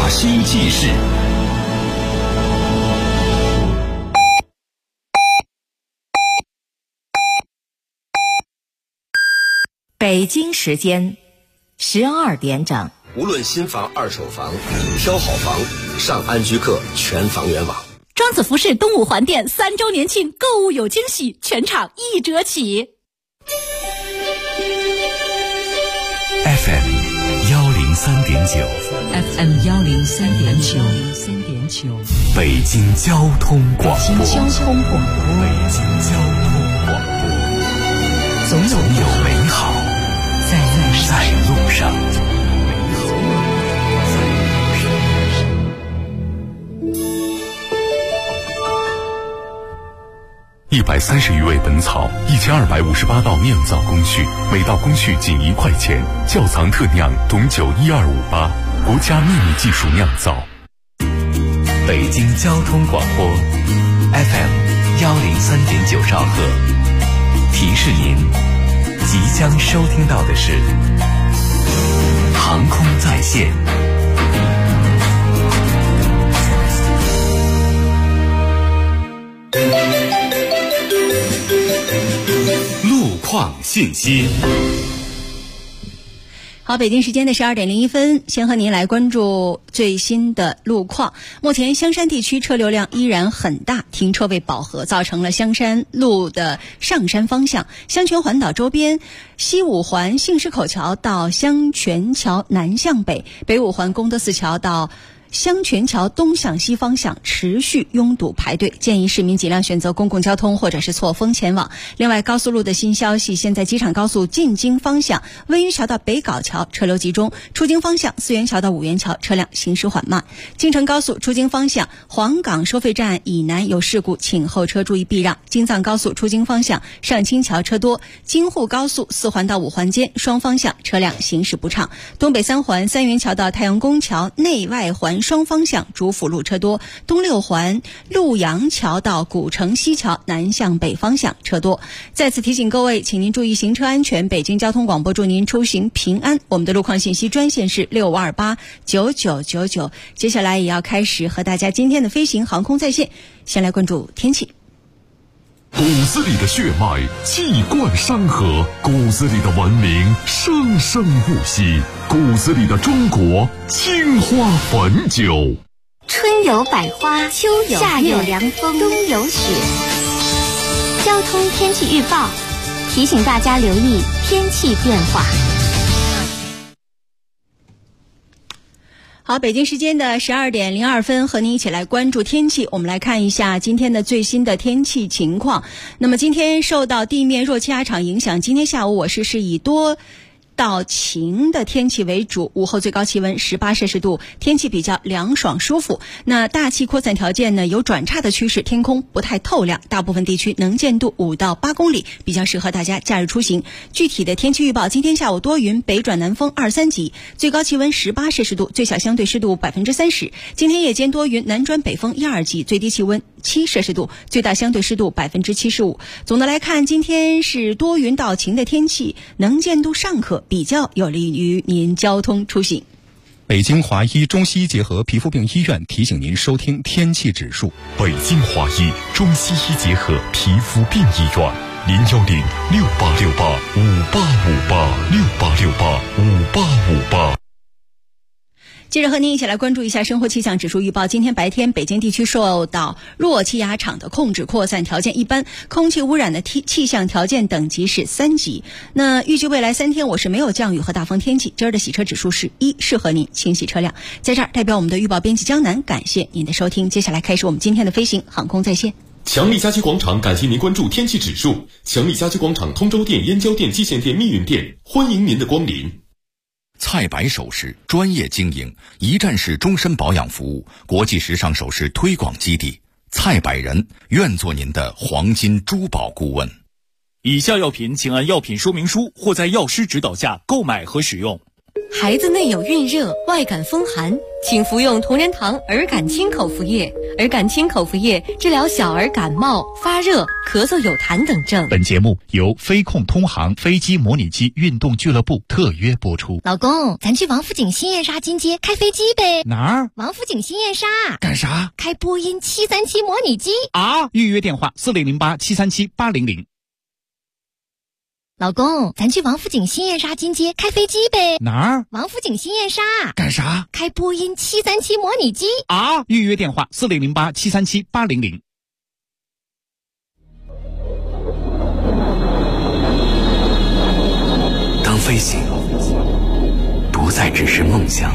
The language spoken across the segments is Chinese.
大兴记事。 北京时间12点整。 无论新房、二手房，挑好房，上安居客全房源网。 庄子服饰东五环店3周年庆购物有惊喜，全场1折起。 FM 103.9 FM 103.9 北京交通广播。 北京交通广播，总有美好在路上。 130余味本草，1258道酿造工序，每道工序仅1块钱。窖藏特酿董酒12588，国家秘密技术酿造。 北京交通广播 FM 103.9兆赫，提示您即将收听到的是航空在线。 路况信息。 好，北京时间的12点01分，先和您来关注最新的路况。目前香山地区车流量依然很大，停车位饱和，造成了香山路的上山方向、香泉环岛周边、西五环杏石口桥到香泉桥南向北、北五环功德寺桥到香泉桥东向西方向持续拥堵排队，建议市民尽量选择公共交通或者是错峰前往。另外，高速路的新消息，现在机场高速进京方向温榆桥到北碏桥车流集中，出京方向四元桥到五元桥车辆行驶缓慢。京承高速出京方向黄岗收费站以南有事故，请后车注意避让。京藏高速出京方向上清桥车多，京沪高速4环到5环间双方向车辆行驶不畅。东北3环三元桥到太阳宫桥内外环双方向主辅路车多，东6环陆阳桥到古城西桥南向北方向车多。再次提醒各位，请您注意行车安全。北京交通广播祝您出行平安。我们的路况信息专线是65289999。接下来也要开始和大家今天的飞行航空在线，先来关注天气。 骨子里的血脉气贯山河，骨子里的文明生生不息，骨子里的中国青花汾酒。 春有百花，秋有夏有凉风，冬有雪。交通天气预报提醒大家留意天气变化。 好，北京时间的12点02分，和您一起来关注天气。我们来看一下今天的最新的天气情况。那么今天受到地面弱气压场影响，今天下午我市是以多到晴的天气为主，午后最高气温18摄氏度，天气比较凉爽舒服。那大气扩散条件呢有转差的趋势，天空不太透亮，大部分地区能见度5到8公里，比较适合大家假日出行。具体的天气预报，今天下午多云，北转南风2、3级，最高气温18摄氏度，最小相对湿度30%。今天夜间多云，南转北风1、2级，最低气温7摄氏度，最大相对湿度75%。总的来看，今天是多云到晴的天气，能见度尚可，比较有利于您交通出行。 北京华医中西医结合皮肤病医院提醒您收听天气指数。 北京华医中西医结合皮肤病医院，0106868585858，68685858。 接着和您一起来关注一下生活气象指数预报。今天白天北京地区受到弱气压场的控制，扩散条件一般，空气污染的气象条件等级是3级。那预计未来3天我市没有降雨和大风天气。今儿的洗车指数是1，适合您清洗车辆。在这儿代表我们的预报编辑江南感谢您的收听。接下来开始我们今天的飞行航空在线。 强力家居广场感谢您关注天气指数。强力家居广场通州店、燕郊店、蓟县店、密云店，欢迎您的光临。 蔡白首饰专业经营，一站式终身保养服务，国际时尚首饰推广基地。蔡百人愿做您的黄金珠宝顾问。 以下药品请按药品说明书或在药师指导下购买和使用。 孩子内有孕热，外感风寒，请服用同仁堂儿感清口服液。儿感清口服液治疗小儿感冒、发热、咳嗽有痰等症。 本节目由飞控通航飞机模拟机运动俱乐部特约播出。 老公，咱去王府井新燕莎金街开飞机呗？ 哪儿？ 王府井新燕莎。 干啥？ 开波音737模拟机啊！预约电话4008-737-800。 老公，咱去王府井新燕莎金街开飞机呗？ 哪儿？ 王府井新燕莎。 干啥？ 开波音737模拟机啊！预约电话4008-737-800。 当飞行不再只是梦想，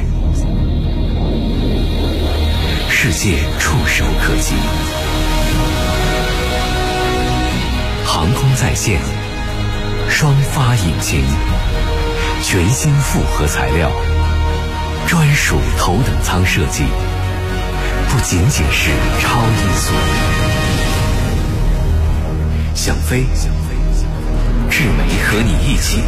世界触手可及，航空在线，双发引擎，全新复合材料，专属头等舱设计，不仅仅是超音速。想飞，志梅和你一起。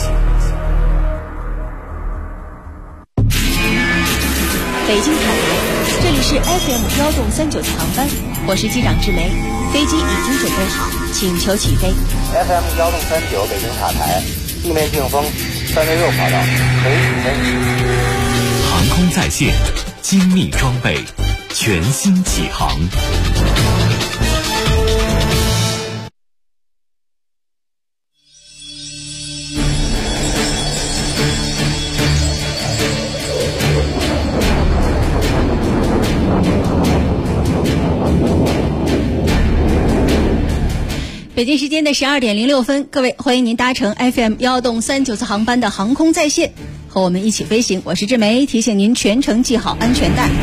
北京塔台，这里是 FM1动39次航班，我是机长志梅，飞机已经准备好，请求起飞。 FM1动39北京塔台，地面净风366跑道，可以起飞。 航空在线，精密装备，全新起航。 北京时间的12点06分，各位欢迎您搭乘 FM1动39次航班的航空在线，和我们一起飞行。我是志梅，提醒您全程系好安全带。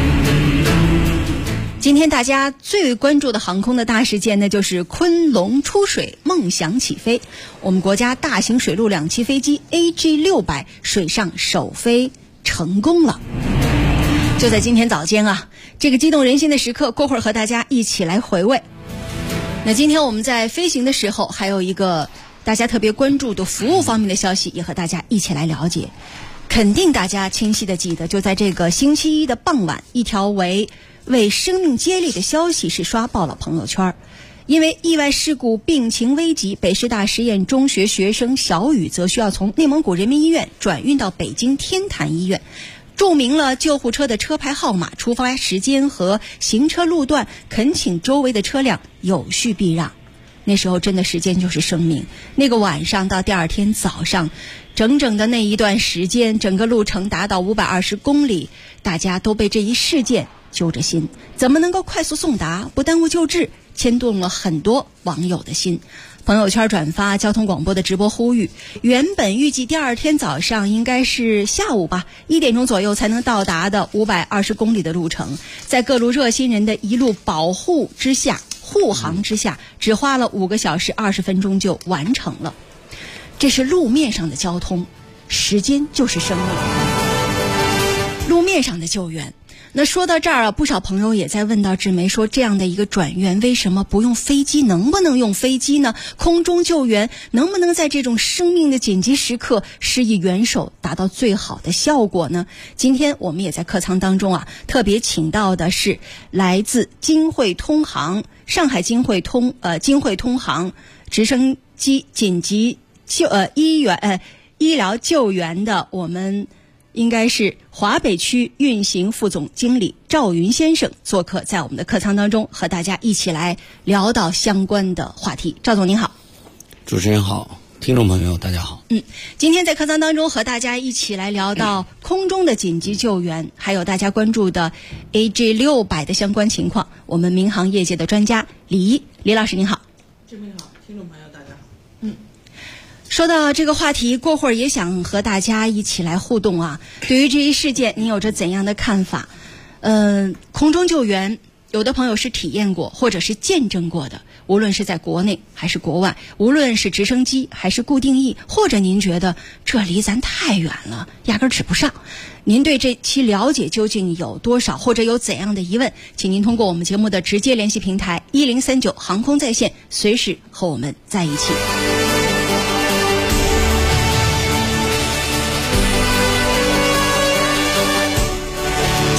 今天大家最关注的航空的大事件呢，就是昆龙出水，梦想起飞。我们国家大型水陆两栖飞机 AG600 水上首飞成功了。就在今天早间啊，这个激动人心的时刻，过会儿和大家一起来回味。那今天我们在飞行的时候，还有一个大家特别关注的服务方面的消息，也和大家一起来了解。肯定大家清晰的记得，就在这个星期一的傍晚，一条为生命接力的消息是刷爆了朋友圈。因为意外事故病情危急，北师大实验中学学生小雨则需要从内蒙古人民医院转运到北京天坛医院。注明了救护车的车牌号码、出发时间和行车路段，恳请周围的车辆有序避让。那时候真的时间就是生命。那个晚上到第二天早上，整整的那一段时间，整个路程达到520公里，大家都被这一事件揪着心，怎么能够快速送达，不耽误救治，牵动了很多网友的心。朋友圈转发交通广播的直播呼吁，原本预计第二天早上应该是下午吧，1点钟左右才能到达的520公里的路程，在各路热心人的一路保护之下、护航之下，只花了5个小时20分钟就完成了。这是路面上的交通，时间就是生命。路面上的救援。那说到这儿啊，不少朋友也在问到志梅说，这样的一个转运为什么不用飞机？能不能用飞机呢？空中救援能不能在这种生命的紧急时刻施以援手，达到最好的效果呢？今天我们也在客舱当中啊，特别请到的是来自京汇通航、上海京汇通航直升机紧急医疗救援的我们。应该是华北区运行副总经理赵云先生做客在我们的客舱当中，和大家一起来聊到相关的话题。赵总您好。 主持人好，听众朋友大家好。 今天在客舱当中和大家一起来聊到空中的紧急救援，还有大家关注的 AG600 的相关情况。我们民航业界的专家李老师您好。 志明好，听众朋友大家好。 说到这个话题，过会儿也想和大家一起来互动啊。对于这一事件，您有着怎样的看法？空中救援，有的朋友是体验过或者是见证过的，无论是在国内还是国外，无论是直升机还是固定翼，或者您觉得这离咱太远了，压根儿指不上。您对这期了解究竟有多少，或者有怎样的疑问，请您通过我们节目的直接联系平台1039航空在线，随时和我们在一起。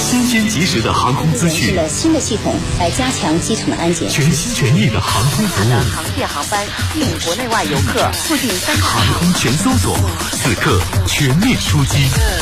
新鲜及时的航空资讯， 研制了新的系统来加强机场的安检， 全心全意的航空服务， 航线航班吸引国内外游客，促进航空全搜索，此刻全面出击。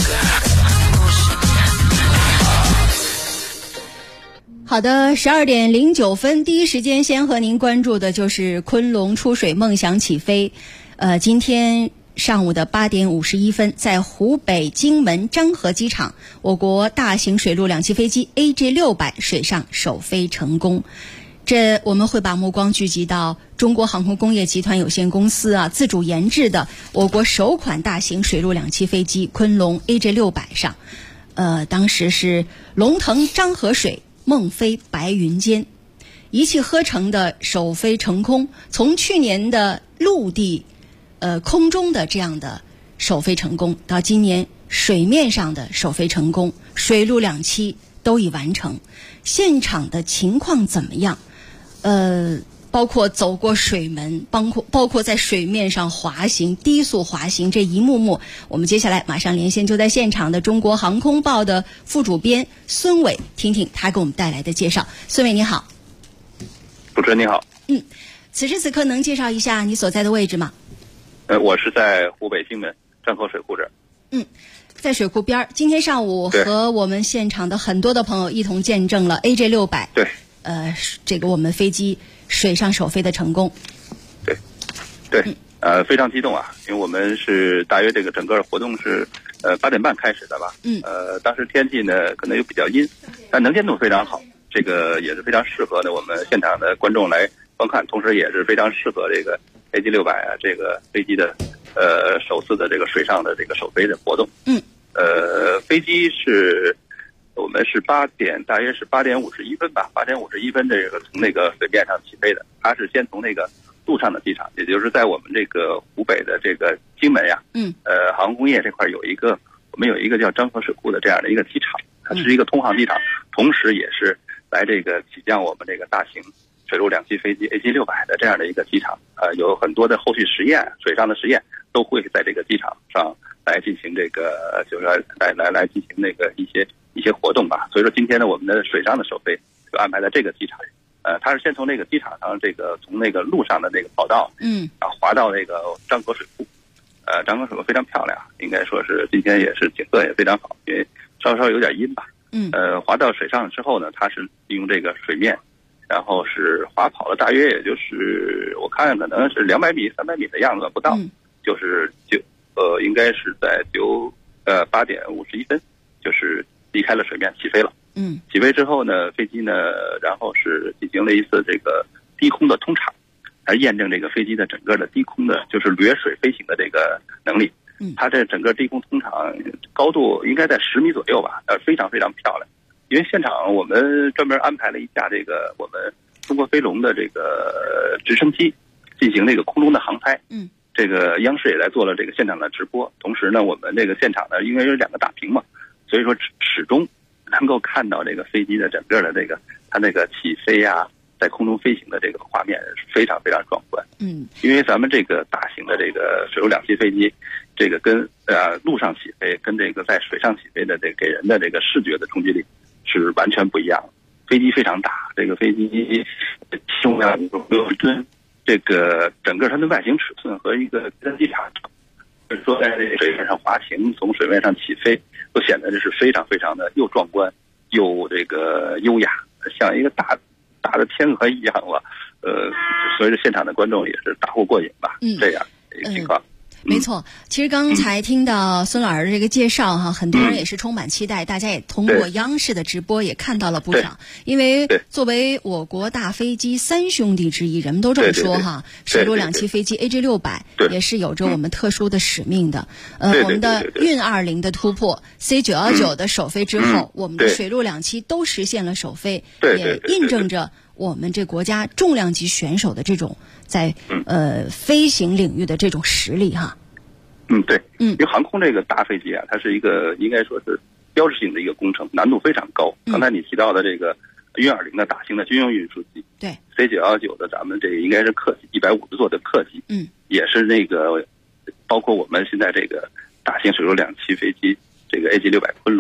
好的，12点09分，第一时间先和您关注的就是昆龙出水梦想起飞。今天上午的8点51分，在湖北荆门漳河机场，我国大型水陆两栖飞机 AJ600 水上首飞成功。这我们会把目光聚集到中国航空工业集团有限公司自主研制的我国首款大型水陆两栖飞机昆龙 AJ600 上。当时是龙腾漳河水，梦飞白云间，一气呵成的首飞成功。从去年的陆地空中的这样的首飞成功，到今年水面上的首飞成功，水陆两栖都已完成。现场的情况怎么样？包括走过水门，包括在水面上滑行，低速滑行，这一幕幕，我们接下来马上连线就在现场的中国航空报的副主编孙伟，听听他给我们带来的介绍。孙伟你好。 主持人你好。 此时此刻能介绍一下你所在的位置吗？ 我是在湖北荆门漳河水库这儿。 在水库边儿。今天上午和我们现场的很多的朋友一同见证了 AJ600 这个我们飞机水上首飞的成功。 非常激动啊，因为我们是大约这个整个活动是8点半开始的吧。当时天气呢可能又比较阴，但能见度非常好，这个也是非常适合的我们现场的观众来观看，同时也是非常适合这个 AJ600 这个飞机的首次的这个水上的这个首飞的活动。飞机是我们是大约是8点51分吧，8点51分这个从那个水面上起飞的。它是先从那个陆上的机场，也就是在我们这个湖北的这个荆门呀，航空工业这块我们有一个叫漳河水库的这样的一个机场，它是一个通航机场，同时也是来这个起降我们这个大型水陆两栖飞机 AJ600 的这样的一个机场。有很多的后续实验，水上的实验都会在这个机场上来进行这个，就是来进行那个一些活动吧。所以说今天呢，我们的水上的首飞就安排在这个机场。它是先从那个机场上从那个路上的那个跑道，然后滑到那个漳河水库。漳河水库非常漂亮，应该说是今天也是景色也非常好，因为稍稍有点阴吧。滑到水上之后呢，它是利用这个水面，然后是滑跑了大约也就是我看可能是200米、300米的样子不到，就是应该是在8点51分，就是离开了水面起飞了。起飞之后呢，飞机呢，然后是进行了一次这个低空的通场，来验证这个飞机的整个的低空的，就是掠水飞行的这个能力。它这整个低空通场高度应该在10米左右吧，非常非常漂亮。因为现场我们专门安排了一架这个我们中国飞龙的这个直升机进行这个空中的航拍。这个央视也来做了这个现场的直播，同时呢，我们这个现场呢，因为有2个大屏嘛，所以说始终能够看到这个飞机的整个的这个它那个起飞啊，在空中飞行的这个画面是非常非常壮观。因为咱们这个大型的这个水陆两栖飞机，这个跟陆上起飞跟这个在水上起飞的这给人的这个视觉的冲击力是完全不一样的。飞机非常大，这个飞机重量6吨，这个整个它的外形尺寸和一个飞机场，就是说在这个水面上滑行，从水面上起飞，都显得这是非常非常的又壮观又这个优雅，像一个大的天鹅一样吧。所以说现场的观众也是大获过瘾吧。这样一个情况。 没错，其实刚才听到孙老师这个介绍很多人也是充满期待，大家也通过央视的直播也看到了不少。因为作为我国大飞机3兄弟之一，人们都这么说水陆两栖飞机 AJ600 也是有着我们特殊的使命的。我们的运20的突破 C919 的首飞之后，我们的水陆两栖都实现了首飞，也印证着我们这国家重量级选手的这种在飞行领域的这种实力因为航空这个大飞机啊，它是一个应该说是标志性的一个工程，难度非常高。刚才你提到的这个运20的大型的军用运输机，C919的咱们这个应该是客机150座的客机，也是那个包括我们现在这个大型水陆两栖飞机这个 AJ600 昆龙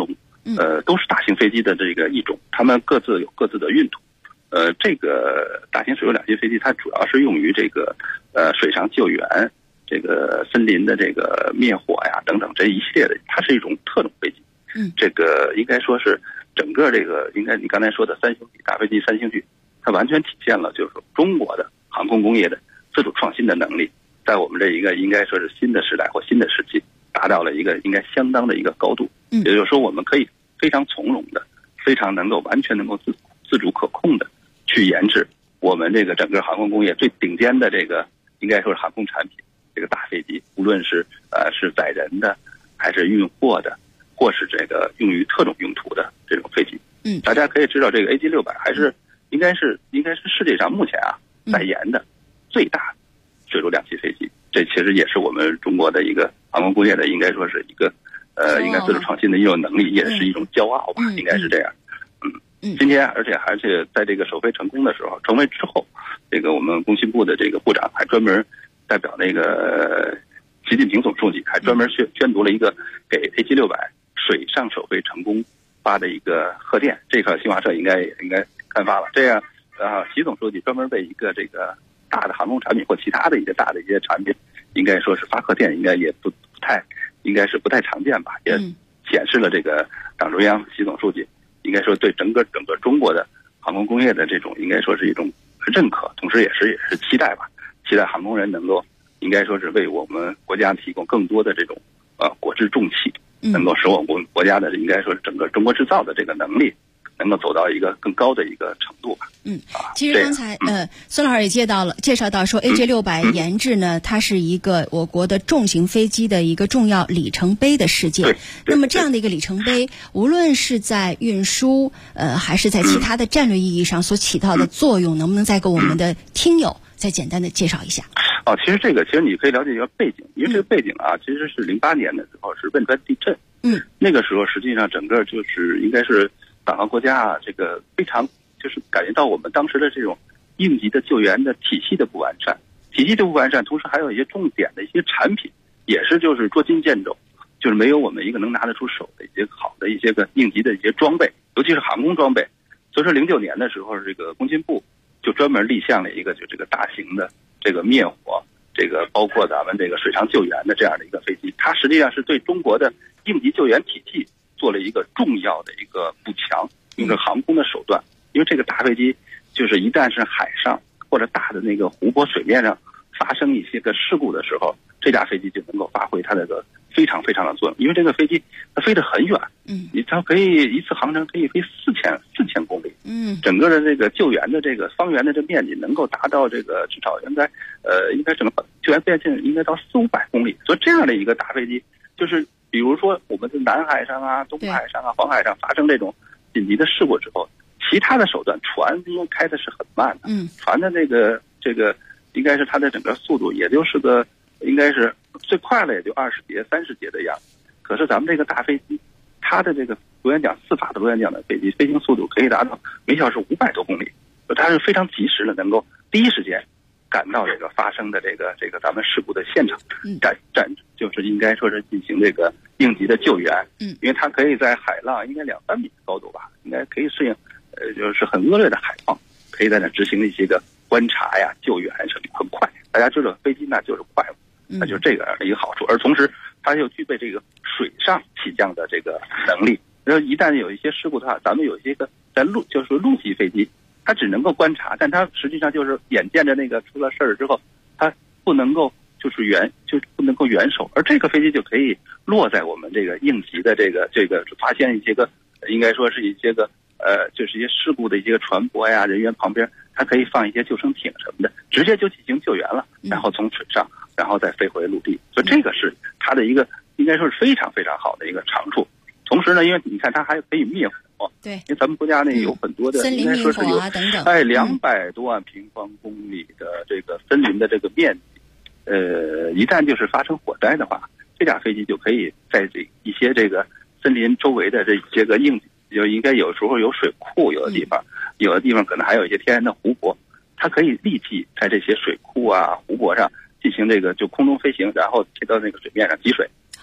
都是大型飞机的这个一种，它们各自有各自的用途。这个大型水陆两栖飞机它主要是用于这个水上救援、这个森林的这个灭火呀等等这一系列的，它是一种特种飞机。这个应该说是整个这个应该你刚才说的三星体大飞机三星体，它完全体现了就是中国的航空工业的自主创新的能力，在我们这一个应该说是新的时代或新的时期，达到了一个应该相当的一个高度。也就是说，我们可以非常从容的、非常能够完全能够自主可控的去研制我们这个整个航空工业最顶尖的这个应该说是航空产品，这个大飞机，无论是是载人的，还是运货的，或是这个用于特种用途的这种飞机。大家可以知道，这个 AG600还是应该是世界上目前在研的最大水陆两栖飞机。这其实也是我们中国的一个航空工业的应该说是一个应该自主创新的一种能力，也是一种骄傲吧，应该是这样。今天而且在这个首飞成功的时候，成为之后，这个我们工信部的这个部长还专门代表那个习近平总书记还专门宣读了一个给 AG600水上首飞成功发的一个贺电，这个新华社应该刊发了。这样习总书记专门为一个这个大的航空产品或其他的一些大的一些产品，应该说是发贺电，应该也不太常见吧，也显示了这个党中央习总书记应该说对整个中国的航空工业的这种应该说是一种认可，同时也是期待吧，期待航空人能够应该说是为我们国家提供更多的这种国之重器，能够使我们国家的应该说是整个中国制造的这个能力能够走到一个更高的一个程度吧。 其实刚才孙老师也介绍到说 AG600 研制呢，它是一个我国的重型飞机的一个重要里程碑的事件。那么这样的一个里程碑，无论是在运输还是在其他的战略意义上所起到的作用，能不能再给我们的听友再简单的介绍一下？ 其实你可以了解一个背景，因为这个背景其实是08年的时候是汶川地震。那个时候实际上整个就是应该是党和国家这个非常就是感觉到我们当时的这种应急的救援的体系的不完善，同时还有一些重点的一些产品也是就是捉襟见肘，就是没有我们一个能拿得出手的一些好的一些个应急的一些装备，尤其是航空装备。所以说09年的时候，这个工信部就专门立项了一个就这个大型的这个灭火，这个包括咱们这个水上救援的这样的一个飞机，它实际上是对中国的应急救援体系做了一个重要的一个补强，用着航空的手段。因为这个大飞机就是一旦是海上或者大的那个湖泊水面上发生一些个事故的时候，这架飞机就能够发挥它的非常非常的作用。因为这个飞机它飞得很远，它可以一次航程可以飞4000公里，整个的这个救援的这个方圆的这面积能够达到这个至少应该整个救援边境应该到400-500公里。所以这样的一个大飞机，就是比如说我们在南海上东海上黄海上发生这种紧急的事故之后，其他的手段，船因为开的是很慢的，船的这个应该是它的整个速度也就是应该是最快了也就20节30节的样子。可是咱们这个大飞机，它的这个4法的螺旋桨的飞机飞行速度可以达到每小时500多公里，它是非常及时的能够第一时间赶到这个发生的这个咱们事故的现场，就是应该说是进行这个应急的救援。因为它可以在海浪应该2-3米的高度吧，应该可以适应就是很恶劣的海况，可以在那执行一些个观察呀、救援什么很快。大家知道飞机那就是快，那就是这个的一个好处。而同时它又具备这个水上起降的这个能力。然后一旦有一些事故的话，咱们有一些个在就是陆基飞机，它只能够观察，但它实际上就是眼见着那个出了事儿之后，它不能够不能够援手。而这个飞机就可以落在我们这个应急的这个发现一些个应该说是一些个就是一些事故的一些个船舶呀、人员旁边，它可以放一些救生艇什么的，直接就进行救援了，然后从水上然后再飞回陆地。所以这个是它的一个应该说是非常非常好的一个长处。同时呢，因为你看它还可以灭火， 对， 因为咱们国家有很多的森林灭火啊等等 ，200多万平方公里的这个森林的这个面积，一旦就是发生火灾的话，这架飞机就可以在一些这个森林周围的这些个应该有时候有水库，有的地方可能还有一些天然的湖泊，它可以立即在这些水库啊、湖泊上进行这个就空中飞行，然后贴到那个水面上积水。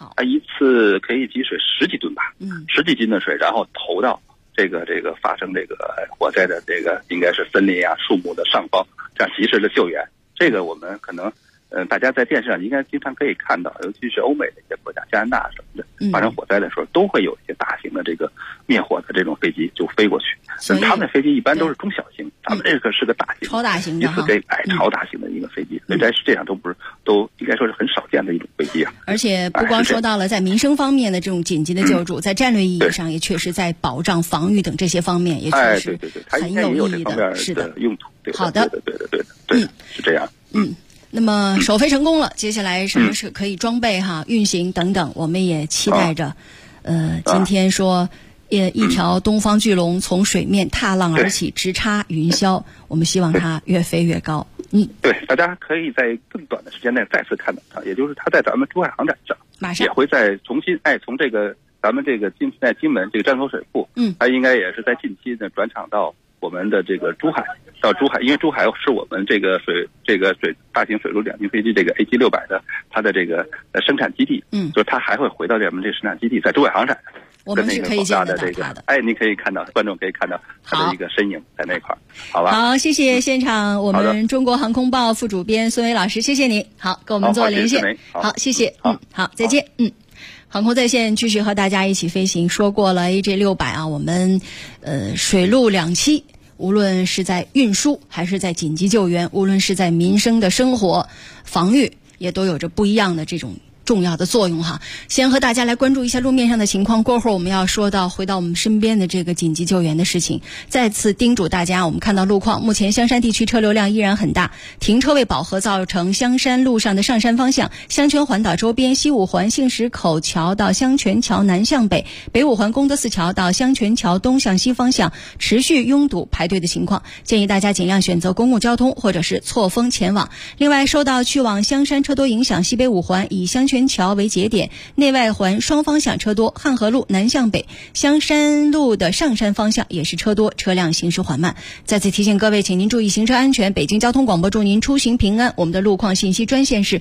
好， 它一次可以积水10几吨吧，10几斤的水，然后投到这个发生这个火灾的这个应该是森林啊、树木的上方，这样及时的救援。这个我们可能大家在电视上应该经常可以看到，尤其是欧美的一些国家，加拿大什么的，发生火灾的时候都会有一些大型的这个灭火的这种飞机就飞过去。他们的飞机一般都是中小型，他们这个是个大型、 超大型的， 一次可以超大型的一个飞机，所以在世界上都应该说是很少见的一种飞机啊。 而且不光说到了在民生方面的这种紧急的救助，在战略意义上也确实在保障、防御等这些方面也确实很有意义的。 是的，用途。 好的， 对，是这样。 那么首飞成功了，接下来什么是可以装备运行等等，我们也期待着。今天说一条东方巨龙从水面踏浪而起，直插云霄，我们希望它越飞越高。 对，大家可以在更短的时间内再次看到它，也就是它在咱们珠海航展上， 马上也会再重新从这个咱们这个在金门这个站口水库，它应该也是在近期呢转场到我们的这个珠海，因为珠海是我们这个大型水陆两栖飞机这个 AG600的它的这个生产基地，就是它还会回到咱们这个生产基地，在珠海航展， 我们是可以见得到它的。 你可以看到，观众可以看到它的一个身影在那块儿，好吧？ 好，谢谢现场我们中国航空报副主编孙伟老师，谢谢你，好，跟我们做连线，好，谢谢，好，再见，航空在线继续和大家一起飞行。说过了 AG600我们水陆两栖，无论是在运输还是在紧急救援，无论是在民生的生活防御，也都有着不一样的这种重要的作用哈。先和大家来关注一下路面上的情况，过会儿我们要回到我们身边的这个紧急救援的事情。再次叮嘱大家，我们看到路况，目前香山地区车流量依然很大，停车位饱和造成香山路上的上山方向、香泉环岛周边、西五环杏石口桥到香泉桥南向北、北五环功德寺桥到香泉桥东向西方向持续拥堵排队的情况，建议大家尽量选择公共交通或者是错峰前往。另外，受到去往香山车多影响，西北五环以香泉桥为节点，内外环双方向车多，汉河路南向北、香山路的上山方向也是车多，车辆行驶缓慢。再次提醒各位，请您注意行车安全。北京交通广播祝您出行平安。我们的路况信息专线是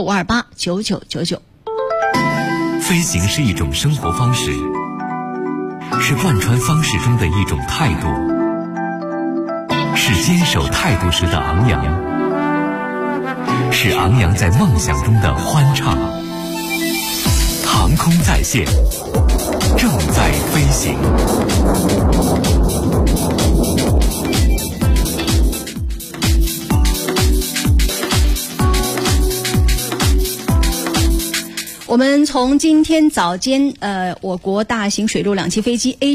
65289999。 飞行是一种生活方式，是贯穿方式中的一种态度，是坚守态度时的昂扬，是昂扬在梦想中的欢畅。航空在线，正在飞行。 我们从今天早间我国大型水陆两栖飞机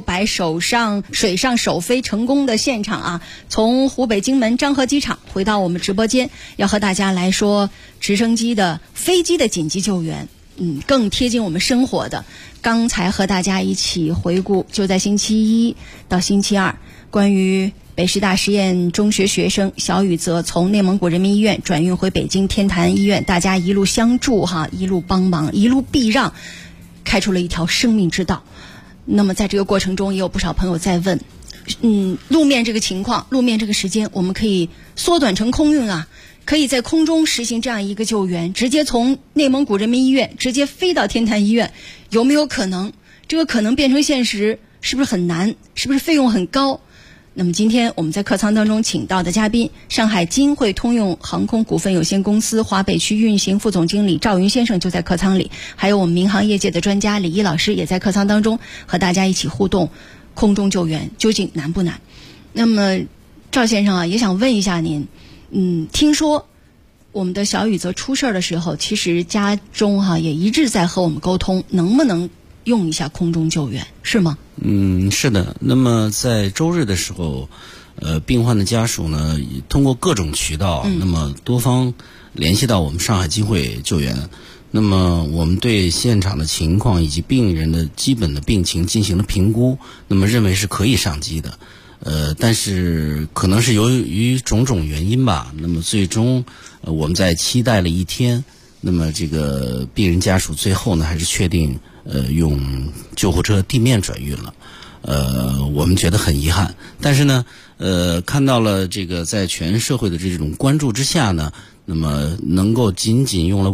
AG600 水上首飞成功的现场从湖北荆门漳河机场回到我们直播间，要和大家来说直升机的飞机的紧急救援，更贴近我们生活的。刚才和大家一起回顾，就在星期一到星期二，关于北师大实验中学学生小雨泽从内蒙古人民医院转运回北京天坛医院，大家一路相助一路帮忙，一路避让，开出了一条生命之道。那么在这个过程中，也有不少朋友在问，路面这个情况，路面这个时间，我们可以缩短成空运可以在空中实行这样一个救援，直接从内蒙古人民医院直接飞到天坛医院，有没有可能？这个可能变成现实，是不是很难？是不是费用很高？那么今天我们在客舱当中请到的嘉宾，上海金汇通用航空股份有限公司华北区运行副总经理赵云先生就在客舱里，还有我们民航业界的专家李一老师也在客舱当中和大家一起互动。空中救援究竟难不难？那么赵先生也想问一下您，听说我们的小雨泽出事的时候，其实家中也一直在和我们沟通，能不能用一下空中救援，是吗？ 是的。那么在周日的时候，病患的家属呢，通过各种渠道，那么多方联系到我们上海金汇救援。那么我们对现场的情况以及病人的基本的病情进行了评估，那么认为是可以上机的。但是可能是由于种种原因吧，那么最终我们在期待了一天，那么这个病人家属最后呢还是确定用救护车地面转运了。我们觉得很遗憾，但是呢看到了这个在全社会的这种关注之下呢， 那么能够仅用了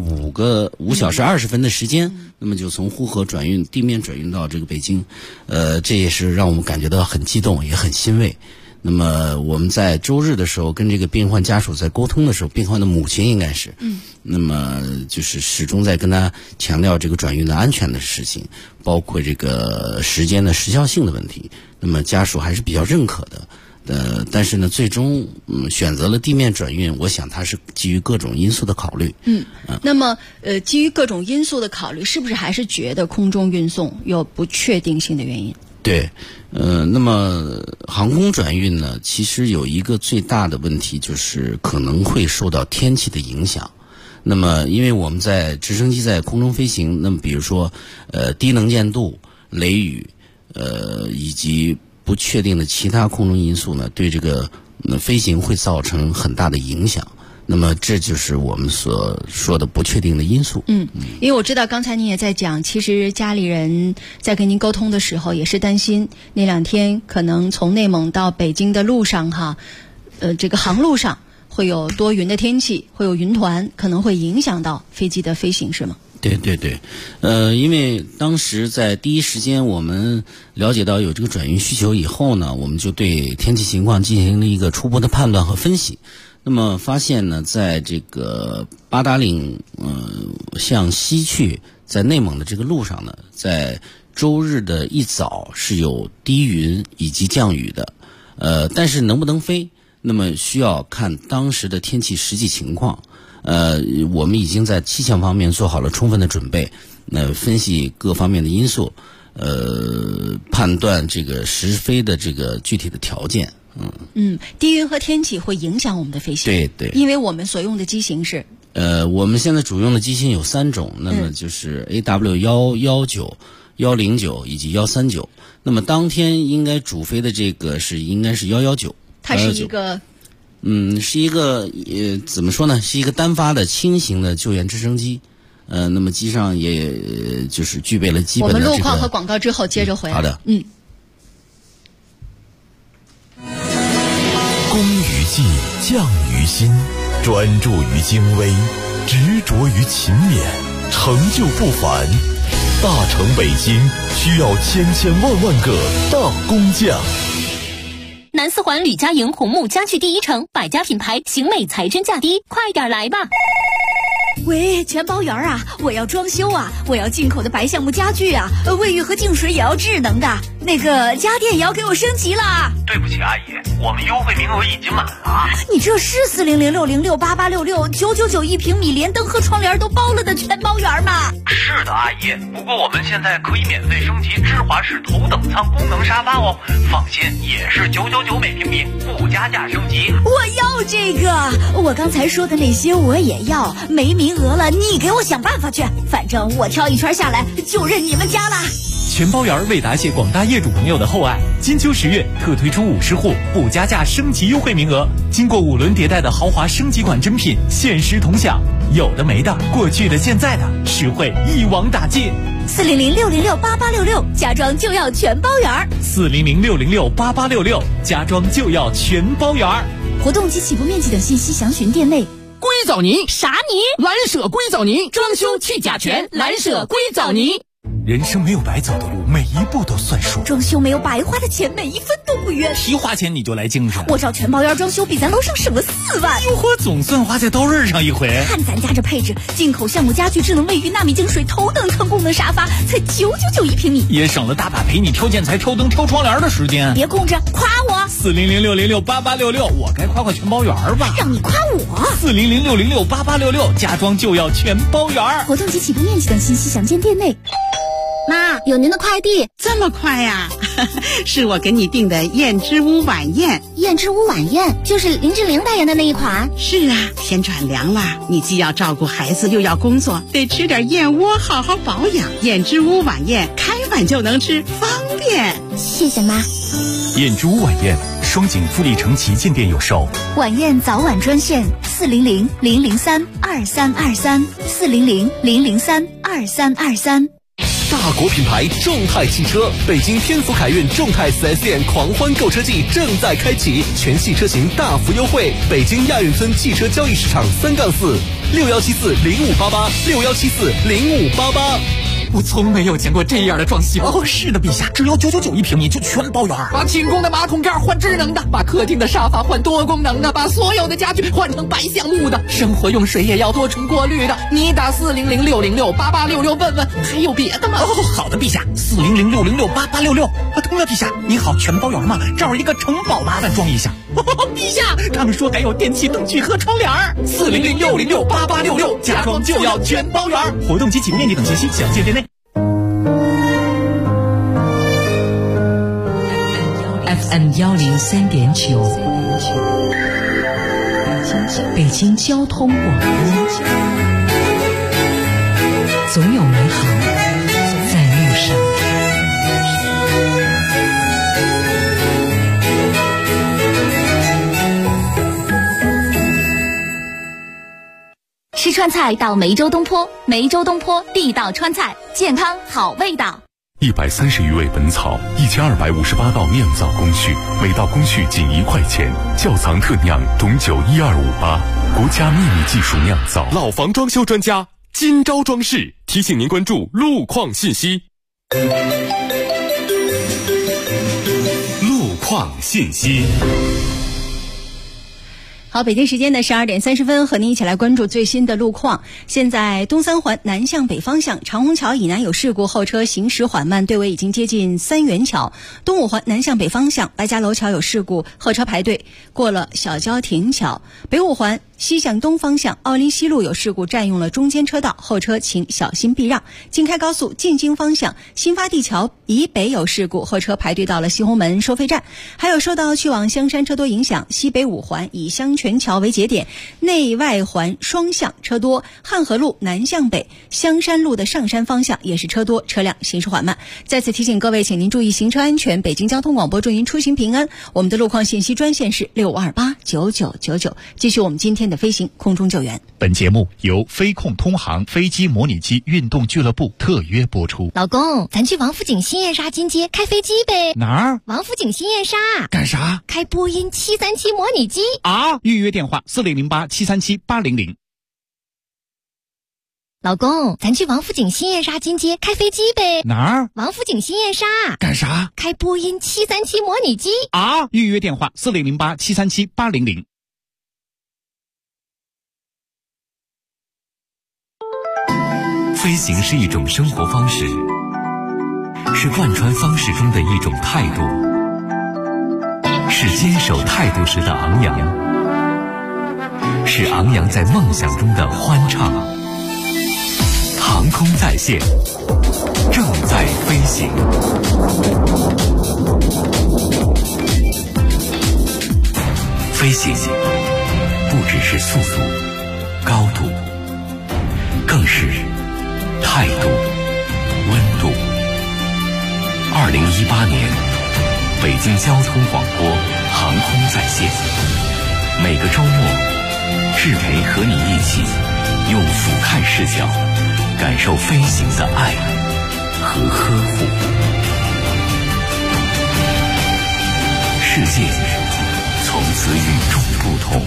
5小时20分的时间，那么就从呼和地面转运到这个北京，这也是让我们感觉到很激动，也很欣慰。那么我们在周日的时候跟这个病患家属在沟通的时候，病患的母亲应该是，那么就是始终在跟他强调这个转运的安全的事情，包括这个时间的时效性的问题。那么家属还是比较认可的。但是呢，最终选择了地面转运，我想它是基于各种因素的考虑。 那么基于各种因素的考虑，是不是还是觉得空中运送有不确定性的原因？ 对，那么航空转运呢，其实有一个最大的问题，就是可能会受到天气的影响。那么因为我们在直升机在空中飞行，那么比如说低能见度、雷雨，以及不确定的其他空中因素呢，对这个飞行会造成很大的影响。那么这就是我们所说的不确定的因素。 因为我知道刚才您也在讲，其实家里人在跟您沟通的时候也是担心那2天可能从内蒙到北京的路上这个航路上会有多云的天气，会有云团，可能会影响到飞机的飞行，是吗？ 对，因为当时在第一时间我们了解到有这个转运需求以后呢，我们就对天气情况进行了一个初步的判断和分析。那么发现呢，在这个八达岭向西去，在内蒙的这个路上呢，在周日的一早是有低云以及降雨的，但是能不能飞，那么需要看当时的天气实际情况。我们已经在气象方面做好了充分的准备，分析各方面的因素，判断这个实飞的这个具体的条件。 低云和天气会影响我们的飞行。 对， 因为我们所用的机型是我们现在主用的机型有3种，那么就是 AW119、109以及139。那么当天应该主飞的这个应该是119， 它是一个是一个怎么说呢？是一个单发的轻型的救援直升机。那么机上也就是具备了基本的这个。 我们路况和广告之后接着回来。 好的。 工于技，匠于心，专注于精微，执着于勤勉，成就不凡。大成北京需要千万个大工匠。 南四环吕家营红木家具第一城，百家品牌，型美材真价低，快点来吧！ 喂，全包圆啊！我要装修啊！我要进口的白橡木家具啊！卫浴和净水也要智能的，那个家电也要给我升级了。 对不起，阿姨，我们优惠名额已经满了。 你这是400-606-8866-999一平米，连灯和窗帘都包了的全包圆吗？ 是的，阿姨。不过我们现在可以免费升级芝华士头等舱功能沙发哦，放心，也是999每平米，不加价升级。 我要这个，我刚才说的那些我也要，没名额了，你给我想办法去。反正我挑一圈下来就认你们家了。 全包圆为答谢广大业主朋友的厚爱，金秋10月特推出50户不加价升级优惠名额，经过5轮迭代的豪华升级款珍品限时同享，有的没的，过去的现在的，实惠一网打尽。 400-606-8866，家装就要全包圆。 400-606-8866，家装就要全包圆。 活动及起步面积等信息详询店内。 硅藻泥啥泥？ 蓝舍硅藻泥，装修去甲醛，蓝舍硅藻泥。 人生没有白走的路，每一步都算数。 装修没有白花的钱，每一分都不冤。 提花钱你就来精神， 我找全包圆装修比咱楼上省了4万。 哟呵，总算花在刀刃上一回。 看咱家这配置，进口橡木家具、智能卫浴、纳米净水、头等舱功能沙发，才999一平米， 也省了大把陪你挑建材、挑灯、挑窗帘的时间。 别空着，夸我。 400-606-8866，我该夸全包圆吧？ 让你夸我。 400-606-8866，家装就要全包圆。 活动及起步面积等信息详见店内。 妈，有您的快递。 这么快呀？是我给你订的燕之屋晚宴。 燕之屋晚宴就是林志玲代言的那一款。 是啊，天转凉了，你既要照顾孩子又要工作，得吃点燕窝好好保养。燕之屋晚宴开碗就能吃，方便。 谢谢妈。 燕之屋晚宴，双井富力城旗舰店有售。 晚宴早晚专线400-003-2323，400-003-2323。 到大国品牌众泰汽车，北京天府凯运众泰 4S 店狂欢购车季正在开启，全系车型大幅优惠。北京亚运村汽车交易市场3-46174-0588，6174-0588。 我从没有见过这样的装修。 哦，是的，陛下，只要999一平米就全包圆。 把清宫的马桶盖换智能的，把客厅的沙发换多功能的，把所有的家具换成白橡木的，生活用水也要多重过滤的。你打400-606-8866问问，还有别的吗？哦，好的，陛下，400-606-8866。对了，陛下，你好，全包圆吗？这儿一个城堡，麻烦装一下。陛下，他们说还有电器灯具和窗帘。400-606-8866，家装就要全包圆。 活动及起步面积等信息详见店内。 FM 103.9，北京交通广播，总有美好在路上。 吃川菜到梅州东坡，梅州东坡地道川菜，健康好味道。 130余味本草，1258道酿造工序，每道工序仅1块钱。窖藏特酿董酒12588，国家秘密技术酿造。 老房装修专家金招装饰提醒您关注路况信息。 路况信息。 好，北京时间的12点30分，和您一起来关注最新的路况。现在东三环南向北方向长虹桥以南有事故，后车行驶缓慢，队尾已经接近三元桥。东五环南向北方向白家楼桥有事故，后车排队过了小交亭桥。北五环西向东方向奥林西路有事故，占用了中间车道，后车请小心避让。京开高速进京方向新发地桥以北有事故，后车排队到了西红门收费站。还有受到去往香山车多影响，西北五环以香泉桥为节点，内外环双向车多，汉河路南向北香山路的上山方向也是车多，车辆行驶缓慢。再次提醒各位，请您注意行车安全。北京交通广播祝您出行平安。我们的路况信息专线是6289999。继续我们今天的飞行空中救援。 本节目由飞控通航飞机模拟机运动俱乐部特约播出。 老公，咱去王府井新燕莎金街开飞机呗。 哪儿？ 王府井新燕莎。 干啥？ 开波音737模拟机啊！预约电话4008-737-800。 老公，咱去王府井新燕莎金街开飞机呗。 哪儿？ 王府井新燕莎。 干啥？ 开波音737模拟机啊！预约电话4008-737-800。 飞行是一种生活方式，是贯穿方式中的一种态度，是坚守态度时的昂扬，是昂扬在梦想中的欢畅。航空在线，正在飞行。飞行不只是速度、高度，更是态度、温度。2018年，北京交通广播航空在线，每个周末，志培和你一起用俯瞰视角，感受飞行的爱和呵护。世界从此与众不同。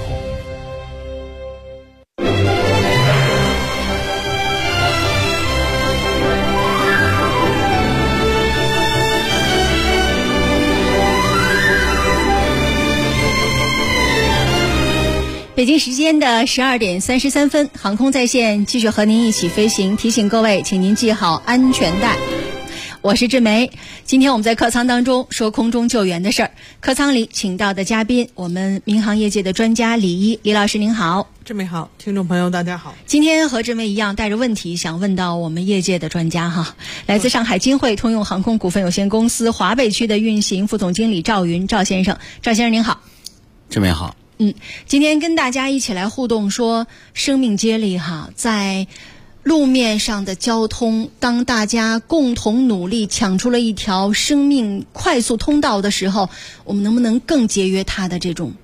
北京时间的12点33分，航空在线继续和您一起飞行。提醒各位，请您系好安全带。我是志梅。今天我们在客舱当中说空中救援的事儿。客舱里请到的嘉宾，我们民航业界的专家李一，李老师您好。 志梅好，听众朋友大家好。 今天和志梅一样带着问题想问到我们业界的专家哈，来自上海金汇通用航空股份有限公司华北区的运行副总经理赵云，赵先生。赵先生您好。 志梅好。 今天跟大家一起来互动说生命接力哈，在路面上的交通，当大家共同努力抢出了一条生命快速通道的时候，我们能不能更节约它的这种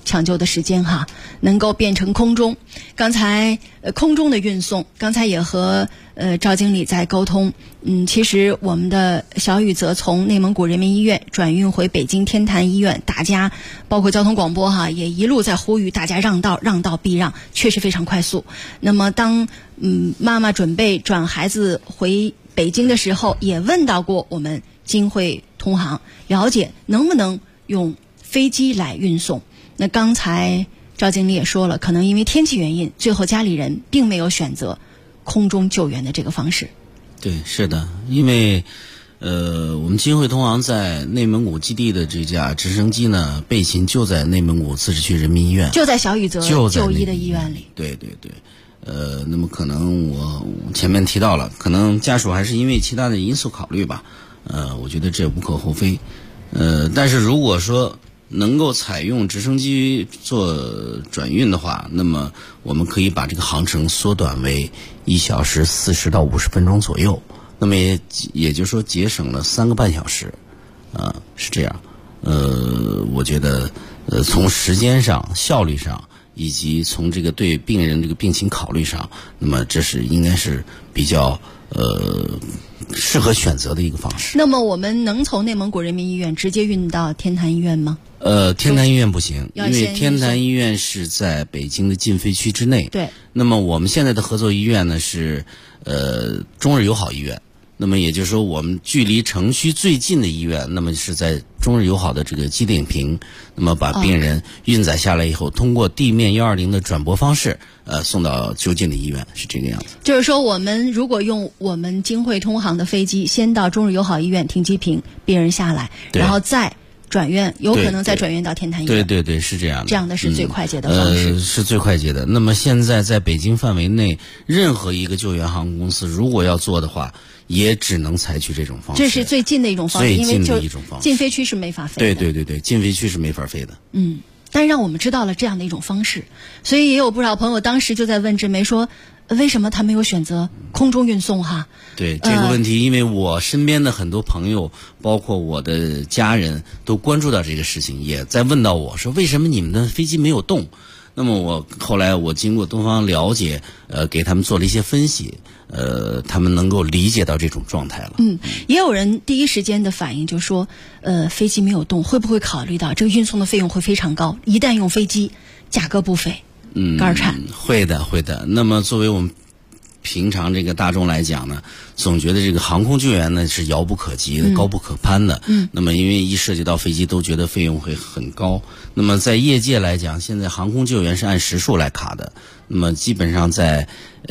抢救的时间哈，能够变成空中。刚才空中的运送，刚才也和赵经理在沟通。其实我们的小宇泽从内蒙古人民医院转运回北京天坛医院，大家包括交通广播哈，也一路在呼吁大家让道避让，确实非常快速。那么当妈妈准备转孩子回北京的时候，也问到过我们金汇通航，了解能不能用飞机来运送。那刚才赵经理也说了，可能因为天气原因，最后家里人并没有选择空中救援的这个方式。 对，是的，因为我们金汇通航在内蒙古基地的这架直升机呢，备勤就在内蒙古自治区人民医院， 就在小宇泽就医的医院里。 对对对。那么可能我前面提到了，可能家属还是因为其他的因素考虑吧，我觉得这无可厚非。但是如果说能够采用直升机做转运的话，那么我们可以把这个航程缩短为1小时40到50分钟左右，那么也就是说节省了3个半小时，是这样。我觉得从时间上、效率上，以及从这个对病人这个病情考虑上，那么这是应该是比较适合选择的一个方式。 那么我们能从内蒙古人民医院直接运到天坛医院吗？ 天坛医院不行，因为天坛医院是在北京的禁飞区之内。 对。 那么我们现在的合作医院呢是中日友好医院。那么也就是说，我们距离城区最近的医院，那么是在中日友好的这个机顶坪，那么把病人运载下来以后，通过地面120的转播方式，送到就近的医院，是这个样子。 就是说，我们如果用我们金汇通航的飞机，先到中日友好医院停机坪，病人下来，然后再转院，有可能再转院到天坛医院。 对对对，是这样的。 这样的是最快捷的方式。 是最快捷的。那么现在在北京范围内，任何一个救援航空公司如果要做的话，也只能采取这种方式。 这是最近的一种方式， 因为就禁飞区是没法飞的。对，禁飞区是没法飞的。 但是让我们知道了这样的一种方式，所以也有不少朋友当时就在问志梅说，为什么他没有选择空中运送哈？ 对这个问题，因为我身边的很多朋友，包括我的家人都关注到这个事情，也在问到我说，为什么你们的飞机没有动？那么后来我经过东方了解，给他们做了一些分析，他们能够理解到这种状态了。 也有人第一时间的反应就说，飞机没有动，会不会考虑到这个运送的费用会非常高？一旦用飞机，价格不菲，肝颤。 会的。那么作为我们平常这个大众来讲呢，总觉得这个航空救援呢是遥不可及的、高不可攀的。那么因为一涉及到飞机，都觉得费用会很高。那么在业界来讲，现在航空救援是按时数来卡的。那么基本上在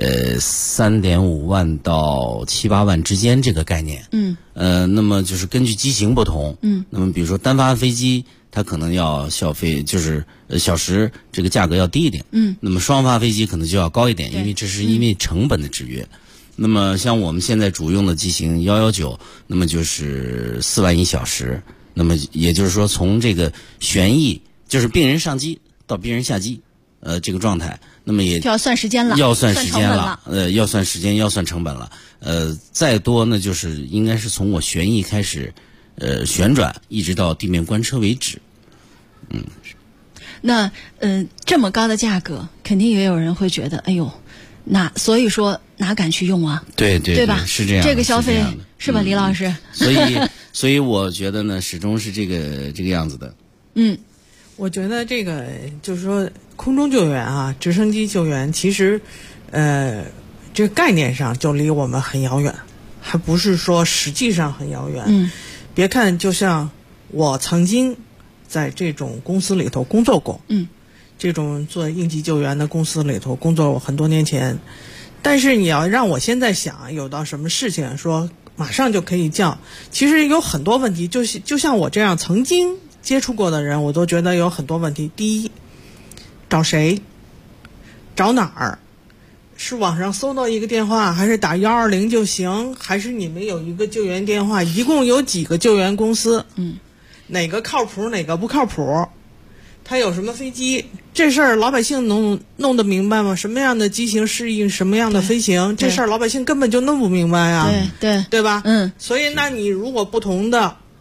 3.5万到7、8万之间这个概念。那么就是根据机型不同。那么比如说单发飞机，它可能要消费就是小时这个价格要低一点。那么双发飞机可能就要高一点，因为这是因为成本的制约。那么像我们现在主用的机型119，那么就是4万1小时。那么也就是说，从这个旋翼，就是病人上机到病人下机，这个状态，那么也就要算时间了， 要算时间了，要算时间，要算成本了。再多呢，就是应该是从我旋翼开始，旋转一直到地面关车为止。 那这么高的价格，肯定也有人会觉得，哎呦，所以说哪敢去用啊？ 对吧？ 是这样， 这个消费是吧，李老师？ 所以我觉得呢，始终是这个样子的。 我觉得这个就是说，空中救援啊，直升机救援，其实，这个概念上就离我们很遥远，还不是说实际上很遥远。别看就像我曾经在这种公司里头工作过，这种做应急救援的公司里头工作过很多年前，但是你要让我现在想有到什么事情说马上就可以叫，其实有很多问题，就像我这样曾经接触过的人，我都觉得有很多问题。第一，找谁？找哪儿？是网上搜到一个电话，还是打120就行？还是你们有一个救援电话？一共有几个救援公司？哪个靠谱，哪个不靠谱？他有什么飞机？这事儿老百姓弄得明白吗？什么样的机型适应什么样的飞行？这事儿老百姓根本就弄不明白啊。 对吧？ 所以那你如果不同的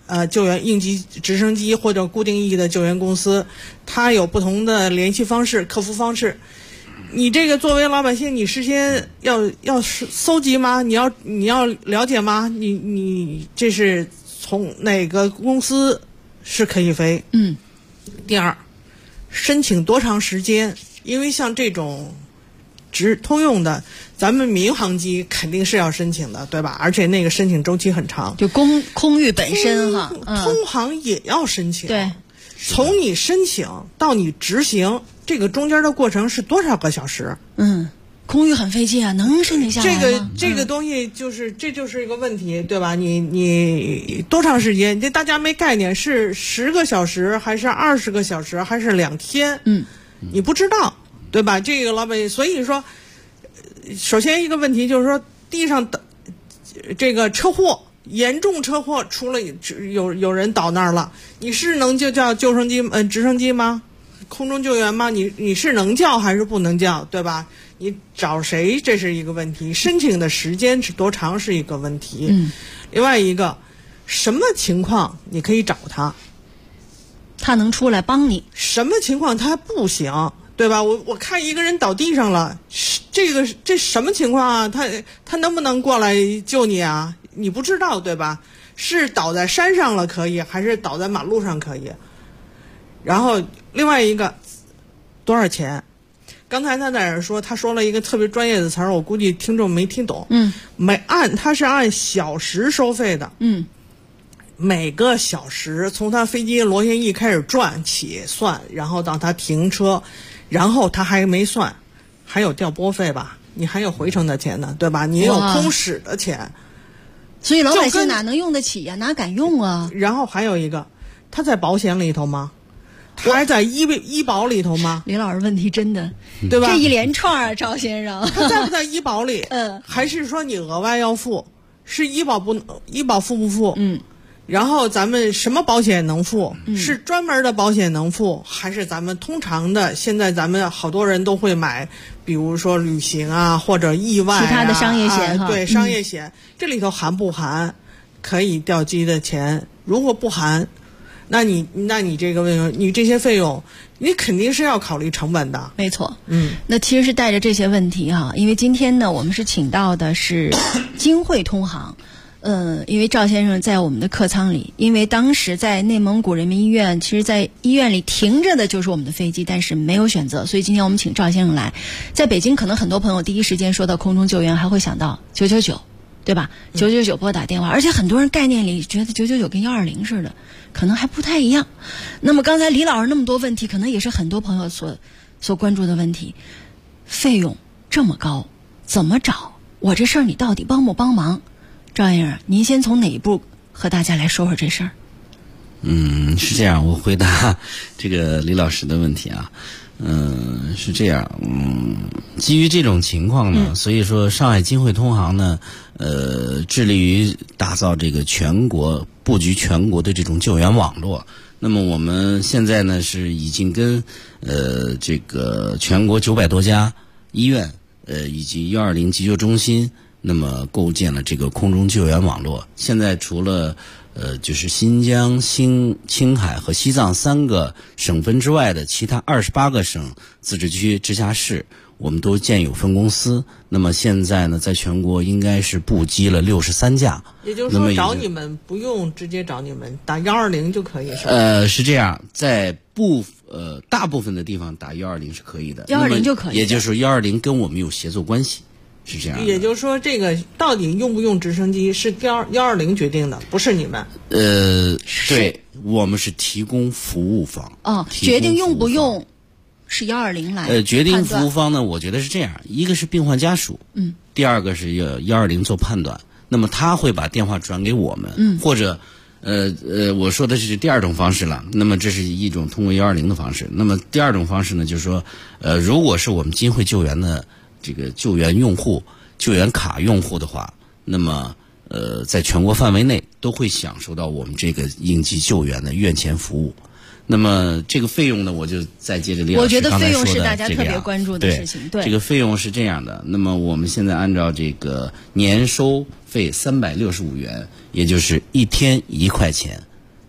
救援应急直升机或者固定翼的救援公司，它有不同的联系方式、客服方式。你这个作为老百姓，你事先要搜集吗？你要了解吗？你这是从哪个公司是可以飞？第二，申请多长时间？因为像这种通用的，咱们民航机肯定是要申请的，对吧？而且那个申请周期很长。 就空域本身哈， 通航也要申请。 对， 从你申请到你执行，这个中间的过程是多少个小时？ 空域很费劲啊，能申请下来吗？ 这个东西这就是一个问题，对吧？你多长时间？这大家没概念，是10个小时还是20个小时还是2天？你不知道，对吧？这个老百姓，所以说，首先一个问题就是说，地上的这个车祸，严重车祸出了有人倒那儿了，你是能就叫救生机直升机吗？空中救援吗？你是能叫还是不能叫，对吧？你找谁这是一个问题，申请的时间是多长是一个问题。另外一个，什么情况你可以找他能出来帮你， 什么情况他不行，对吧？我看一个人倒地上了，这什么情况啊？他能不能过来救你啊？你不知道，对吧？是倒在山上了可以，还是倒在马路上可以？然后另外一个，多少钱？刚才他在那儿说，他说了一个特别专业的词儿，我估计听众没听懂。他是按小时收费的。每个小时从他飞机螺旋翼开始转起算，然后到他停车，然后他还没算，还有调拨费吧？你还有回程的钱呢，对吧？你有空使的钱， 所以老百姓哪能用得起呀？哪敢用啊？ 然后还有一个，他在保险里头吗？他还在医保里头吗？ 李老师问题真的， 对吧？ 这一连串啊，赵先生， 他在不在医保里？还是说你额外要付？是医保付不付？然后咱们什么保险能付？是专门的保险能付，还是咱们通常的？现在咱们好多人都会买，比如说旅行啊，或者意外其他的商业险对，商业险这里头含不含可以调机的钱？如果不含，那你这个你这些费用，你肯定是要考虑成本的。 没错，那其实是带着这些问题哈，因为今天呢，我们是请到的是金汇通航。因为赵先生在我们的客舱里，因为当时在内蒙古人民医院，其实在医院里停着的就是我们的飞机，但是没有选择，所以今天我们请赵先生来。在北京，可能很多朋友第一时间说到空中救援，还会想到999，对吧？999拨打电话，而且很多人概念里觉得999跟120似的，可能还不太一样。那么刚才李老师那么多问题，可能也是很多朋友所关注的问题。费用这么高，怎么找？我这事儿你到底帮不帮忙？赵先生，您先从哪一步和大家来说说这事儿？ 是这样，我回答这个李老师的问题啊。是这样，基于这种情况呢，所以说上海金汇通航呢，致力于打造这个布局全国的这种救援网络。那么我们现在呢是已经跟这个全国900多家医院以及120急救中心，那么构建了这个空中救援网络。现在除了就是新疆、青海和西藏3个省份之外的其他28个省、自治区、直辖市，我们都建有分公司。那么现在呢，在全国应该是布机了63架。 也就是说，找你们不用直接找你们，打120就可以，是吧？是这样，在大部分的地方打120是可以的 ，120就可以。 也就是120跟我们有协作关系。是这样的， 也就是说，这个到底用不用直升机是120决定的，不是你们。 对，我们是提供服务方。 决定用不用是120来。 决定服务方呢，我觉得是这样：一个是病患家属，第二个是120做判断。那么他会把电话转给我们，或者我说的是第二种方式了。那么这是一种通过120的方式。那么第二种方式呢，就是说，如果是我们金汇救援的这个救援用户、救援卡用户的话，那么在全国范围内都会享受到我们这个应急救援的院前服务。那么这个费用呢，我就再接着李老师刚才说的这个， 我觉得费用是大家特别关注的事情。对， 这个费用是这样的。那么我们现在按照这个年收费365元，也就是1天1块钱。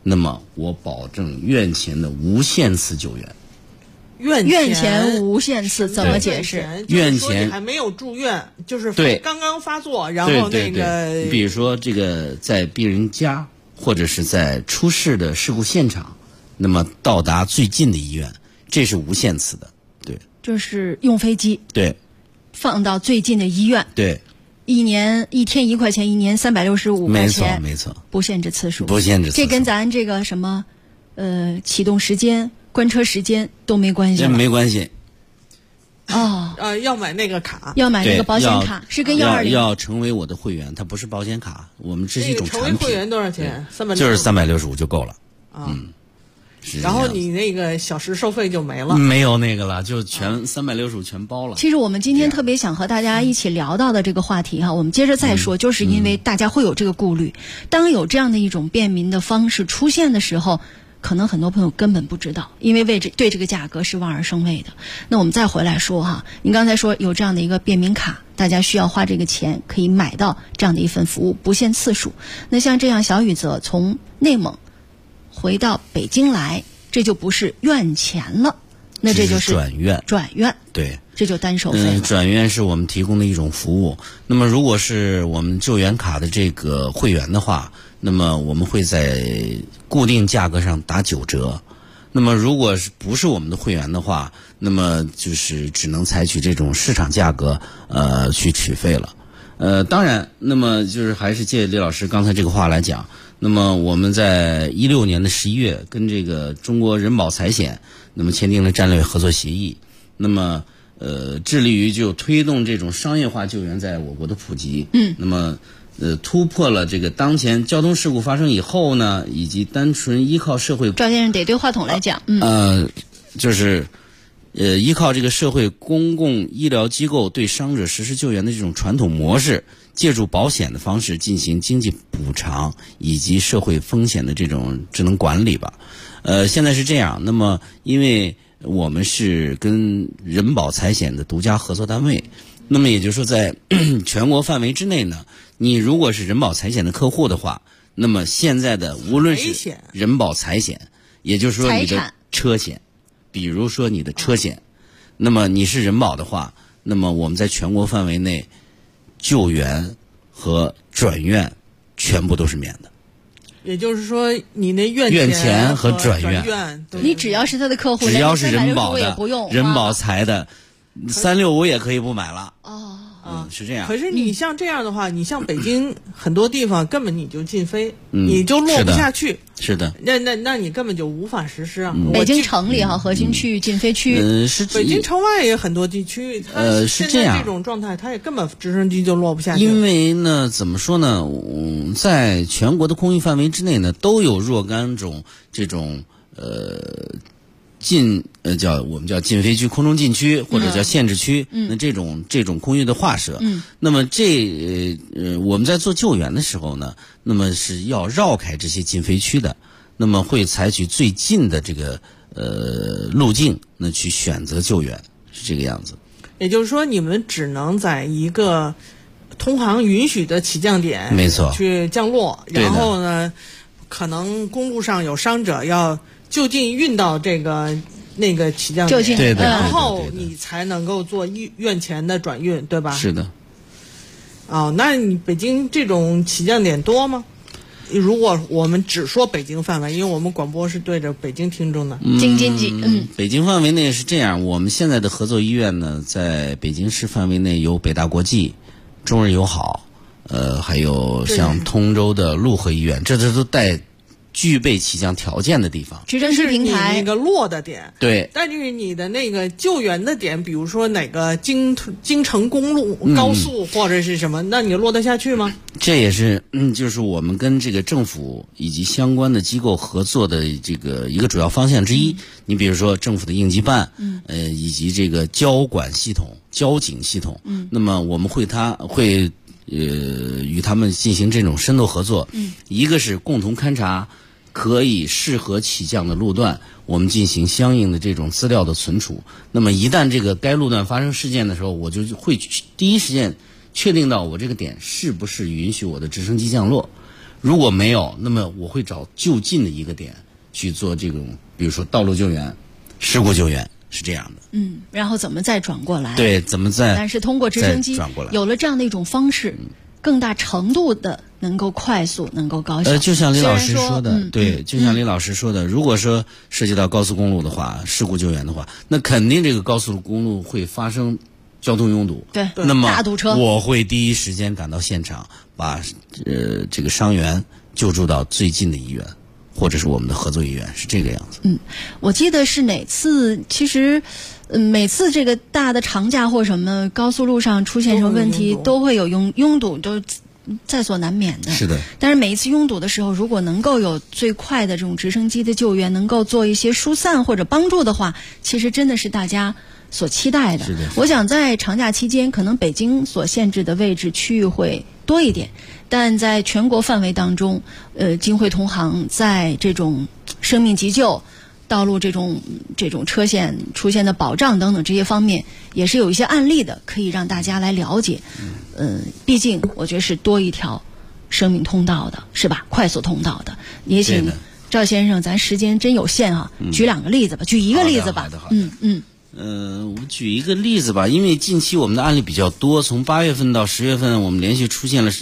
那么我保证院前的无限次救援。 院前无限次怎么解释？ 院前还没有住院，就是对刚刚发作，然后那个对，比如说这个在病人家或者是在出事的事故现场，那么到达最近的医院，这是无限次的。对， 就是用飞机对放到最近的医院。 对， 一天1块钱，一年365块钱， 没错， 不限制次数， 不限制次数。 这跟咱这个什么启动时间、关车时间都没关系。 这没关系。 哦， 要买那个卡， 要买那个保险卡，是跟120 要成为我的会员，它不是保险卡，我们这是一种产品。 成为会员多少钱？365， 就是365就够了。 然后你那个小时收费就没了， 没有那个了，就全365全包了。 其实我们今天特别想和大家一起聊到的这个话题哈，我们接着再说，就是因为大家会有这个顾虑，当有这样的一种便民的方式出现的时候，可能很多朋友根本不知道，因为对这个价格是望而生畏的。那我们再回来说哈，您刚才说有这样的一个便民卡，大家需要花这个钱可以买到这样的一份服务，不限次数。那像这样小雨泽从内蒙回到北京来，这就不是院前了，那这就是转院。 对， 这就单收费了。 转院是我们提供的一种服务。那么如果是我们救援卡的这个会员的话，那么我们会在固定价格上打9折。那么如果是不是我们的会员的话，那么就是只能采取这种市场价格去取费了。当然，那么就是还是借李老师刚才这个话来讲，那么我们在16年的11月跟这个中国人保财险那么签订了战略合作协议，那么致力于就推动这种商业化救援在我国的普及。那么突破了这个当前交通事故发生以后呢，以及单纯依靠社会， 赵先生得对话筒来讲， 就是依靠这个社会公共医疗机构对伤者实施救援的这种传统模式，借助保险的方式进行经济补偿以及社会风险的这种职能管理吧。现在是这样，那么因为我们是跟人保财险的独家合作单位，那么也就是说在全国范围之内呢，你如果是人保财险的客户的话，那么现在的无论是人保财险，也就是说你的车险，比如说你的车险，那么你是人保的话，那么我们在全国范围内救援和转院全部都是免的。 也就是说，你那院前和转院， 你只要是他的客户， 只要是人保的、人保财财的，365也可以不买了。是这样。 可是你像这样的话，你像北京很多地方根本你就禁飞，你就落不下去。 是的。 那你根本就无法实施啊。 北京城里核心区、禁飞区， 是北京城外也很多地区， 是这样。 这种状态，它也根本直升机就落不下去。 因为呢，怎么说呢？在全国的空域范围之内呢，都有若干种这种我们叫禁飞区、空中禁区或者叫限制区，那这种空域的划设，那么我们在做救援的时候呢，那么是要绕开这些禁飞区的，那么会采取最近的这个路径，那去选择救援，是这个样子。 也就是说，你们只能在一个通航允许的起降点， 没错， 去降落，然后呢，可能公路上有伤者要就近运到那个起降点， 对， 然后你才能够做院前的转运，对吧？ 是的。 那你北京这种起降点多吗？如果我们只说北京范围，因为我们广播是对着北京听众的， 京津冀， 北京范围内是这样。我们现在的合作医院呢，在北京市范围内有北大国际、中日友好，还有像通州的陆河医院，这都具备起降条件的地方， 直升机平台那个落的点， 对。 但是你的那个救援的点，比如说哪个京承公路、高速或者是什么，那你落得下去吗？ 这也是就是我们跟这个政府以及相关的机构合作的这个一个主要方向之一。你比如说政府的应急办，以及这个交管系统、交警系统，那么我们会与他们进行这种深度合作。一个是共同勘察可以适合起降的路段，我们进行相应的这种资料的存储。那么一旦该路段发生事件的时候，我就会第一时间确定到我这个点是不是允许我的直升机降落。 如果没有，那么我会找就近的一个点去做这种，比如说道路救援、事故救援，是这样的。 然后怎么再转过来？ 对，怎么再？ 但是通过直升机转过来， 有了这样的一种方式，更大程度的能够快速、能够高效。 就像李老师说的，对，就像李老师说的，如果说涉及到高速公路的话，事故救援的话，那肯定这个高速公路会发生交通拥堵。 对， 那么大堵车， 我会第一时间赶到现场，把这个伤员救助到最近的医院，或者是我们的合作医院，是这个样子。 我记得是哪次，其实每次这个大的长假或什么高速路上出现什么问题，都会有拥堵，都在所难免的。 是的。 但是每一次拥堵的时候，如果能够有最快的这种直升机的救援，能够做一些疏散或者帮助的话，其实真的是大家所期待的。 是的。 我想在长假期间，可能北京所限制的位置区域会多一点，但在全国范围当中，金汇同行在这种生命急救、道路这种车险出现的保障等等这些方面，也是有一些案例的，可以让大家来了解。毕竟我觉得是多一条生命通道的，是吧？快速通道的。也请赵先生，咱时间真有限啊，举两个例子吧，举一个例子吧。 好的。我举一个例子吧，因为近期我们的案例比较多，从8月份到10月份，我们连续出现了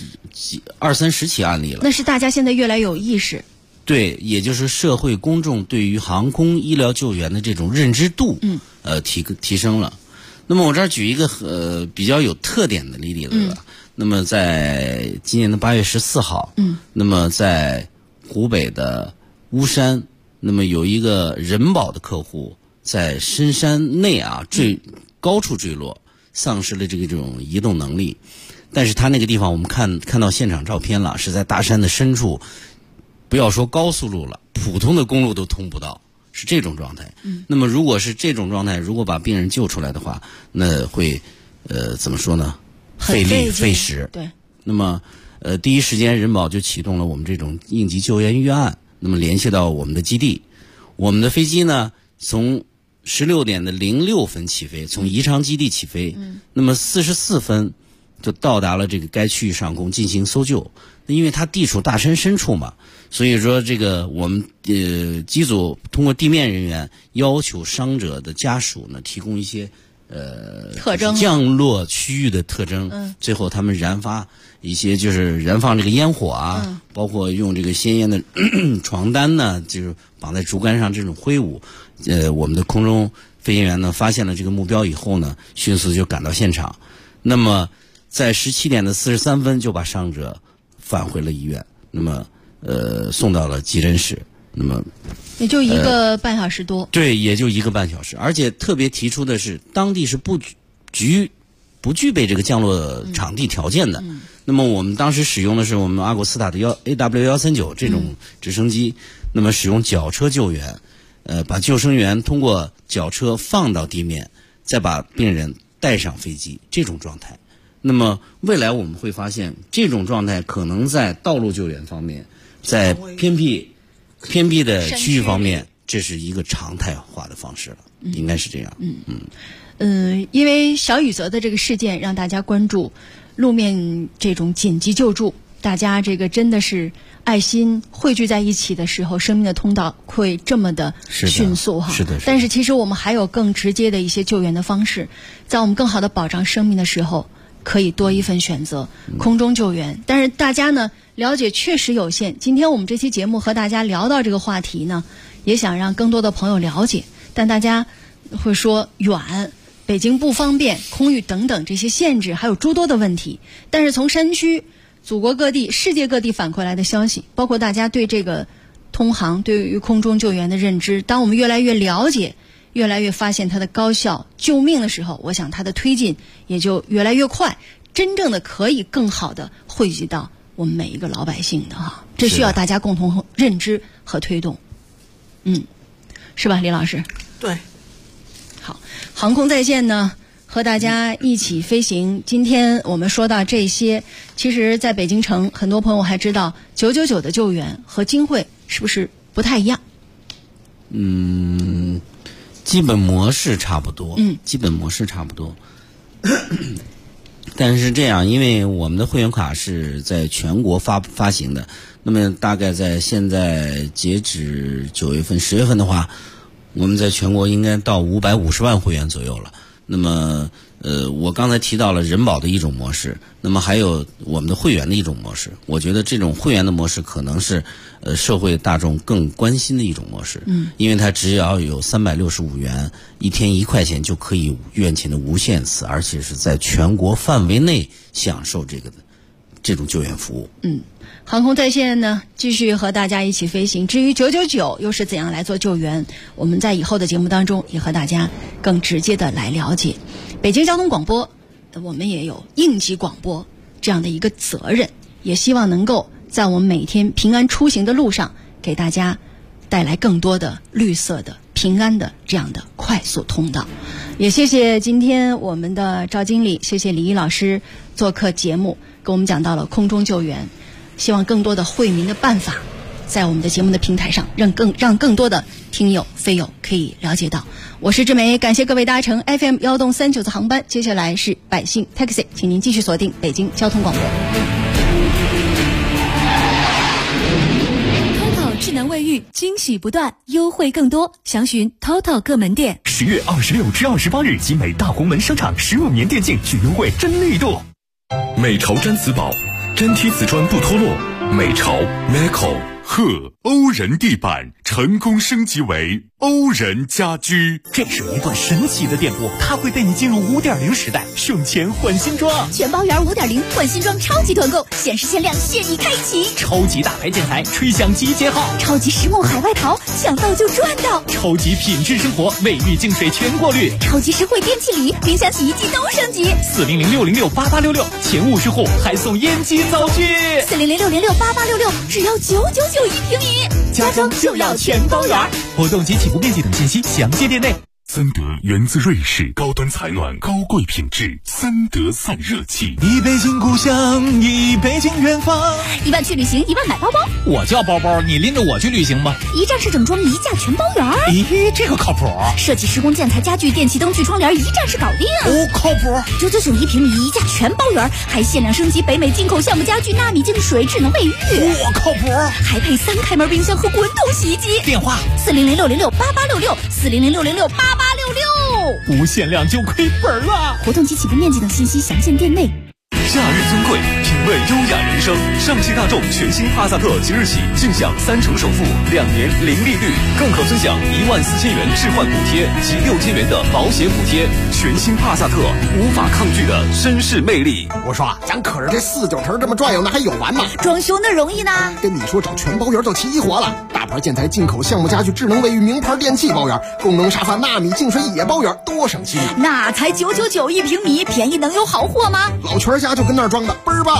20-30起案例了。 那是大家现在越来越有意识。 对，也就是社会公众对于航空医疗救援的这种认知度，提升了。那么我这儿举一个比较有特点的例子。那么在今年的8月14号，那么在湖北的巫山，那么有一个人保的客户在深山内高处坠落，丧失了这种移动能力。但是他那个地方我们看到现场照片了，是在大山的深处，不要说高速路了，普通的公路都通不到，是这种状态。那么如果是这种状态，如果把病人救出来的话，那会怎么说呢？费力费时。 对。 那么第一时间人保就启动了我们这种应急救援预案，那么联系到我们的基地，我们的飞机呢从16点06分起飞，从宜昌基地起飞，那么44分就到达了这个该区域上空进行搜救。因为它地处大山深处嘛，所以说这个我们机组通过地面人员要求伤者的家属呢提供一些特征， 降落区域的特征。最后他们燃发一些，就是燃放这个烟火啊，包括用这个鲜艳的床单呢，就是绑在竹竿上这种挥舞。我们的空中飞行员呢发现了这个目标以后呢，迅速就赶到现场。那么在17点43分就把伤者返回了医院，那么送到了急诊室。那么也就1个半小时多。 对，也就1个半小时。而且特别提出的是，当地是不具备这个降落场地条件的。那么我们当时使用的是我们阿古斯塔的AW139这种直升机，那么使用绞车救援，把救生员通过绞车放到地面，再把病人带上飞机，这种状态。那么未来我们会发现，这种状态可能在道路救援方面，在偏僻的区域方面，这是一个常态化的方式了，应该是这样。 因为小雨泽的这个事件让大家关注路面这种紧急救助，大家这个真的是爱心汇聚在一起的时候，生命的通道会这么的迅速哈。 是的。 但是其实我们还有更直接的一些救援的方式，在我们更好的保障生命的时候，可以多一份选择，空中救援。但是大家呢了解确实有限，今天我们这期节目和大家聊到这个话题呢，也想让更多的朋友了解，但大家会说远，北京不方便，空域等等这些限制，还有诸多的问题。但是从山区、祖国各地、世界各地反馈来的消息，包括大家对这个通航对于空中救援的认知，当我们越来越了解，越来越发现它的高效救命的时候，我想它的推进也就越来越快，真正的可以更好的汇集到我们每一个老百姓的哈，这需要大家共同认知和推动。是吧，李老师？ 对。 好，航空在线呢，和大家一起飞行。今天我们说到这些，其实在北京城，很多朋友还知道999的救援和金汇是不是不太一样？ 基本模式差不多。基本模式差不多。 但是这样，因为我们的会员卡是在全国发行的，那么大概在现在截止9月份、10月份的话，我们在全国应该到550万会员左右了。那么我刚才提到了人保的一种模式，那么还有我们的会员的一种模式。我觉得这种会员的模式可能是社会大众更关心的一种模式。因为它只要有365元，1天1块钱就可以院前的无限次，而且是在全国范围内享受这种救援服务。 航空在线呢，继续和大家一起飞行。至于999又是怎样来做救援，我们在以后的节目当中也和大家更直接的来了解。北京交通广播，我们也有应急广播这样的一个责任，也希望能够在我们每天平安出行的路上，给大家带来更多的绿色的、平安的这样的快速通道。也谢谢今天我们的赵经理，谢谢李毅老师做客节目，给我们讲到了空中救援。希望更多的惠民的办法在我们的节目的平台上让更多的听友飞友可以了解到。我是志梅，感谢各位搭乘 FM 1动39的航班。接下来是百姓 Taxi， 请您继续锁定北京交通广播。 TOTO 智能卫浴惊喜不断，优惠更多，详询 TOTO 各门店。 10月26至28日，集美大红门商场15年电竞巨优惠真力度。 美潮毡瓷宝，真贴瓷砖不脱落。美潮 Meco 欧人地板成功升级为欧人家居。 这是一段神奇的电波，它会带你进入5.0时代，省钱换新装。 全包圆5.0换新装超级团购，限时限量现已开启。 超级大牌建材，吹响集结号。 超级实木海外淘，抢到就赚到。 超级品质生活，卫浴净水全过滤。 超级实惠电器礼，冰箱洗衣机都升级。 400-606-8866，前50户还送烟机灶具。 400-606-8866，只要999一平米。 家装就要全包圆。活动及起步面积等信息详见店内。 森德源自瑞士，高端采暖，高贵品质，森德散热器。 一北京故乡，一北京远方。 1万去旅行，1万买包包。 我叫包包，你拎着我去旅行吧。 一站式整装，一价全包圆。 咦，这个靠谱。 设计施工建材家具电器灯具窗帘，一站式搞定。 靠谱。 999一平米，一价全包圆，还限量升级北美进口橡木家具纳米净水智能卫浴。 靠谱。 还配3开门冰箱和滚筒洗衣机。 电话 400-606-8866 400-606-8866。 无限量就亏本了。 活动及起步面积等信息详见店内。 假日尊贵，品味优雅人生。上汽大众全新帕萨特即日起尽享3成首付，2年零利率，更可尊享14000元置换补贴及6000元的保险补贴。全新帕萨特，无法抗拒的绅士魅力。 我说咱可是这4、9成这么转悠，那还有完吗？ 装修那容易呢？ 跟你说找全包圆就齐活了，大牌建材、进口橡木家具、智能卫浴、名牌电器包圆，功能沙发、纳米净水也包圆，多省心啊！ 那才999一平米，便宜能有好货吗？ 老全家就跟那儿装的倍儿棒。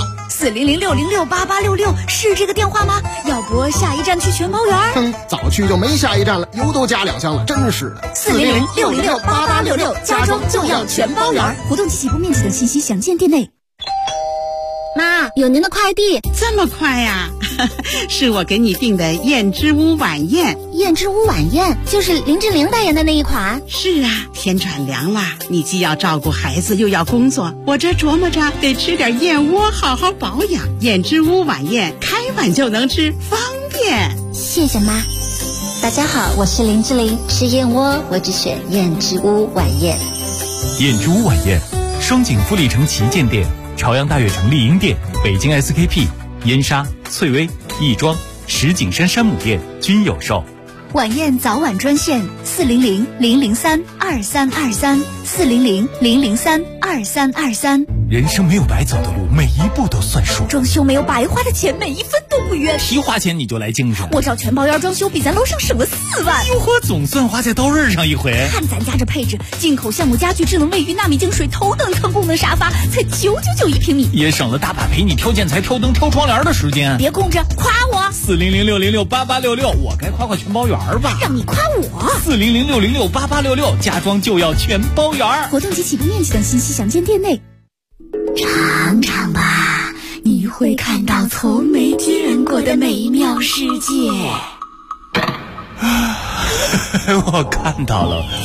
400-606-8866是这个电话吗？要不下一站去全包圆？ 早去就没下一站了，油都加2箱了，真是的。 400-606-8866，家装就要全包圆。活动及起步面积等信息详见店内。 妈，有您的快递。 这么快呀？是我给你订的燕之屋晚宴。 燕之屋晚宴就是林志玲代言的那一款。 是啊，天转凉了，你既要照顾孩子又要工作，我这琢磨着得吃点燕窝好好保养。燕之屋晚宴开碗就能吃，方便。 谢谢妈。大家好，我是林志玲，吃燕窝我只选燕之屋晚宴。 燕之屋晚宴，双井富力城旗舰店、朝阳大悦城丽婴店、北京 SKP、燕莎、翠微、亦庄、石景山山姆店均有售。 晚宴早晚专线400-003-2323 400-003-2323。 人生没有白走的路，每一步都算数。 装修没有白花的钱，每一分都不冤。 提花钱你就来精神， 我找全包圆装修比咱楼上省了4万。 哟呵，总算花在刀刃上一回。 看咱家这配置，进口橡木家具、智能卫浴、纳米净水、头等舱功能沙发，才999一平米， 也省了大把陪你挑建材、挑灯、挑窗帘的时间。 别空着，夸我。 400-606-8866，我该夸夸全包圆吧？ 让你夸我。 400-606-8866，家装就要全包圆。 活动及起步面积等信息详见店内。尝尝吧，你会看到从没见过的美妙世界。 我看到了。